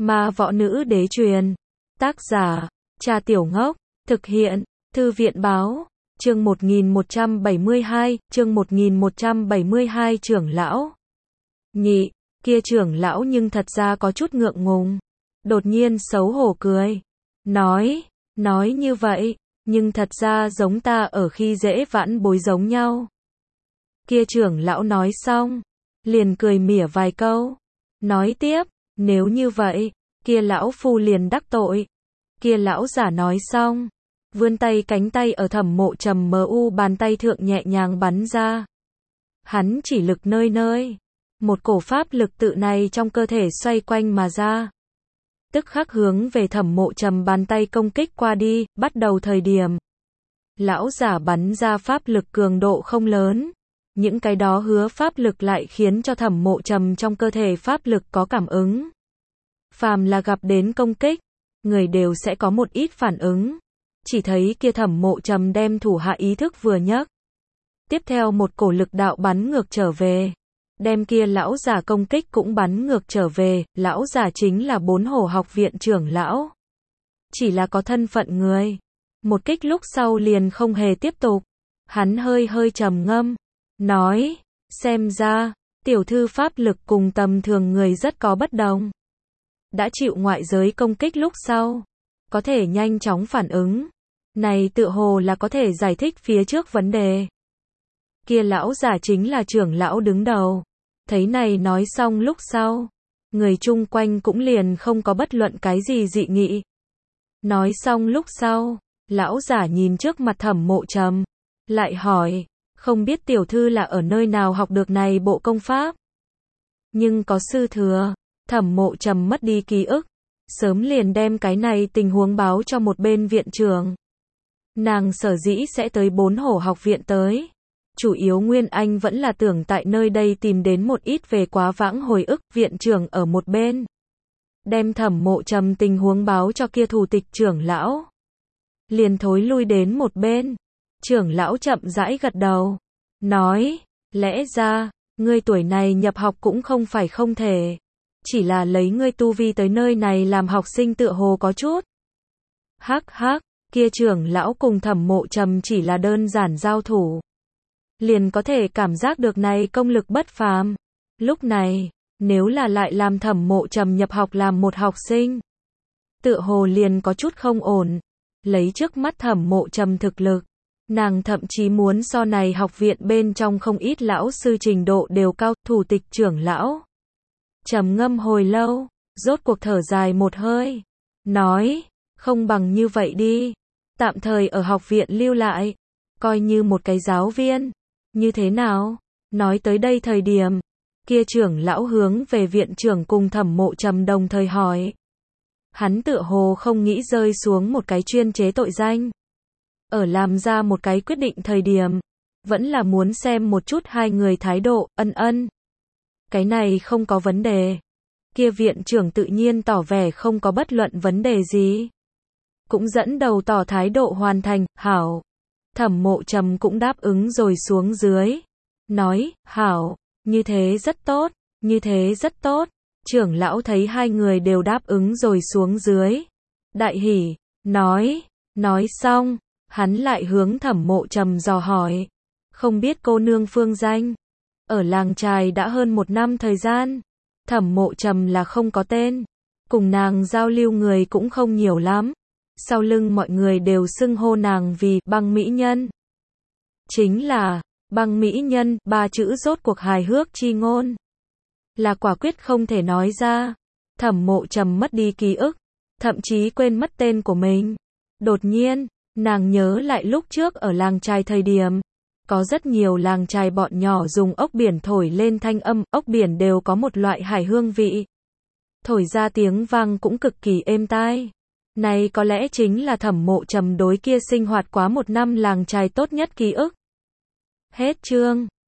Ma võ nữ đế truyền. Tác giả, Trà Tiểu Ngốc. Thực hiện, Thư viện báo. Chương 1172, chương 1172 trưởng lão. Nhị, kia trưởng lão nhưng thật ra có chút ngượng ngùng. Đột nhiên xấu hổ cười. Nói như vậy, nhưng thật ra giống ta ở khi dễ vãn bối giống nhau. Kia trưởng lão nói xong, liền cười mỉa vài câu. Nói tiếp, nếu như vậy, kia lão phu liền đắc tội. Kia lão giả nói xong, vươn tay cánh tay ở Thẩm Mộ Trầm mu bàn tay thượng nhẹ nhàng bắn ra. Hắn chỉ lực nơi nơi, một cổ pháp lực tự này trong cơ thể xoay quanh mà ra. Tức khắc hướng về Thẩm Mộ Trầm bàn tay công kích qua đi, bắt đầu thời điểm. Lão giả bắn ra pháp lực cường độ không lớn. Những cái đó hứa pháp lực lại khiến cho Thẩm Mộ Trầm trong cơ thể pháp lực có cảm ứng. Phàm là gặp đến công kích, người đều sẽ có một ít phản ứng. Chỉ thấy kia Thẩm Mộ Trầm đem thủ hạ ý thức vừa nhấc. Tiếp theo một cổ lực đạo bắn ngược trở về. Đem kia lão giả công kích cũng bắn ngược trở về, lão giả chính là 4 Hổ học viện trưởng lão. Chỉ là có thân phận người. Một kích lúc sau liền không hề tiếp tục. Hắn hơi trầm ngâm. Nói, xem ra, tiểu thư pháp lực cùng tầm thường người rất có bất đồng. Đã chịu ngoại giới công kích lúc sau, có thể nhanh chóng phản ứng. Này tựa hồ là có thể giải thích phía trước vấn đề. Kia lão giả chính là trưởng lão đứng đầu. Thấy này nói xong lúc sau, người chung quanh cũng liền không có bất luận cái gì dị nghị. Nói xong lúc sau, lão giả nhìn trước mặt Thẩm Mộ Trầm, lại hỏi, không biết tiểu thư là ở nơi nào học được này bộ công pháp? Nhưng có sư thừa. Thẩm Mộ Trầm mất đi ký ức, sớm liền đem cái này tình huống báo cho một bên viện trưởng. Nàng sở dĩ sẽ tới 4 Hổ học viện tới. Chủ yếu nguyên anh vẫn là tưởng tại nơi đây tìm đến một ít về quá vãng hồi ức. Viện trưởng ở một bên, đem Thẩm Mộ Trầm tình huống báo cho kia thủ tịch trưởng lão. Liền thối lui đến một bên. Trưởng lão chậm rãi gật đầu. Nói, lẽ ra, ngươi tuổi này nhập học cũng không phải không thể. Chỉ là lấy ngươi tu vi tới nơi này làm học sinh tựa hồ có chút. Hắc, kia trưởng lão cùng Thẩm Mộ Trầm chỉ là đơn giản giao thủ. Liền có thể cảm giác được này công lực bất phàm. Lúc này, nếu là lại làm Thẩm Mộ Trầm nhập học làm một học sinh, tựa hồ liền có chút không ổn. Lấy trước mắt Thẩm Mộ Trầm thực lực, nàng thậm chí muốn so này học viện bên trong không ít lão sư trình độ đều cao. Thủ tịch trưởng lão trầm ngâm hồi lâu, rốt cuộc thở dài một hơi. Nói, không bằng như vậy đi. Tạm thời ở học viện lưu lại, coi như một cái giáo viên. Như thế nào? Nói tới đây thời điểm, kia trưởng lão hướng về viện trưởng cùng Thẩm Mộ Trầm đồng thời hỏi. Hắn tựa hồ không nghĩ rơi xuống một cái chuyên chế tội danh. Ở làm ra một cái quyết định thời điểm, vẫn là muốn xem một chút hai người thái độ. Ân. Cái này không có vấn đề. Kia viện trưởng tự nhiên tỏ vẻ không có bất luận vấn đề gì. Cũng dẫn đầu tỏ thái độ hoàn thành. Hảo. Thẩm Mộ Trầm cũng đáp ứng rồi xuống dưới. Nói, hảo, như thế rất tốt. Trưởng lão thấy hai người đều đáp ứng rồi xuống dưới. Đại hỉ, nói xong, hắn lại hướng Thẩm Mộ Trầm dò hỏi. Không biết cô nương phương danh. Ở làng trài đã hơn 1 năm thời gian. Thẩm Mộ Trầm là không có tên. Cùng nàng giao lưu người cũng không nhiều lắm. Sau lưng mọi người đều xưng hô nàng vì Băng Mỹ Nhân. Chính là, Băng Mỹ Nhân, 3 chữ rốt cuộc hài hước chi ngôn. Là quả quyết không thể nói ra. Thẩm Mộ Trầm mất đi ký ức, thậm chí quên mất tên của mình. Đột nhiên, nàng nhớ lại lúc trước ở làng trài thời điểm. Có rất nhiều làng trài bọn nhỏ dùng ốc biển thổi lên thanh âm, ốc biển đều có một loại hải hương vị. Thổi ra tiếng vang cũng cực kỳ êm tai. Này có lẽ chính là Thẩm Mộ Trầm đối kia sinh hoạt quá 1 năm làng trài tốt nhất ký ức. Hết chương.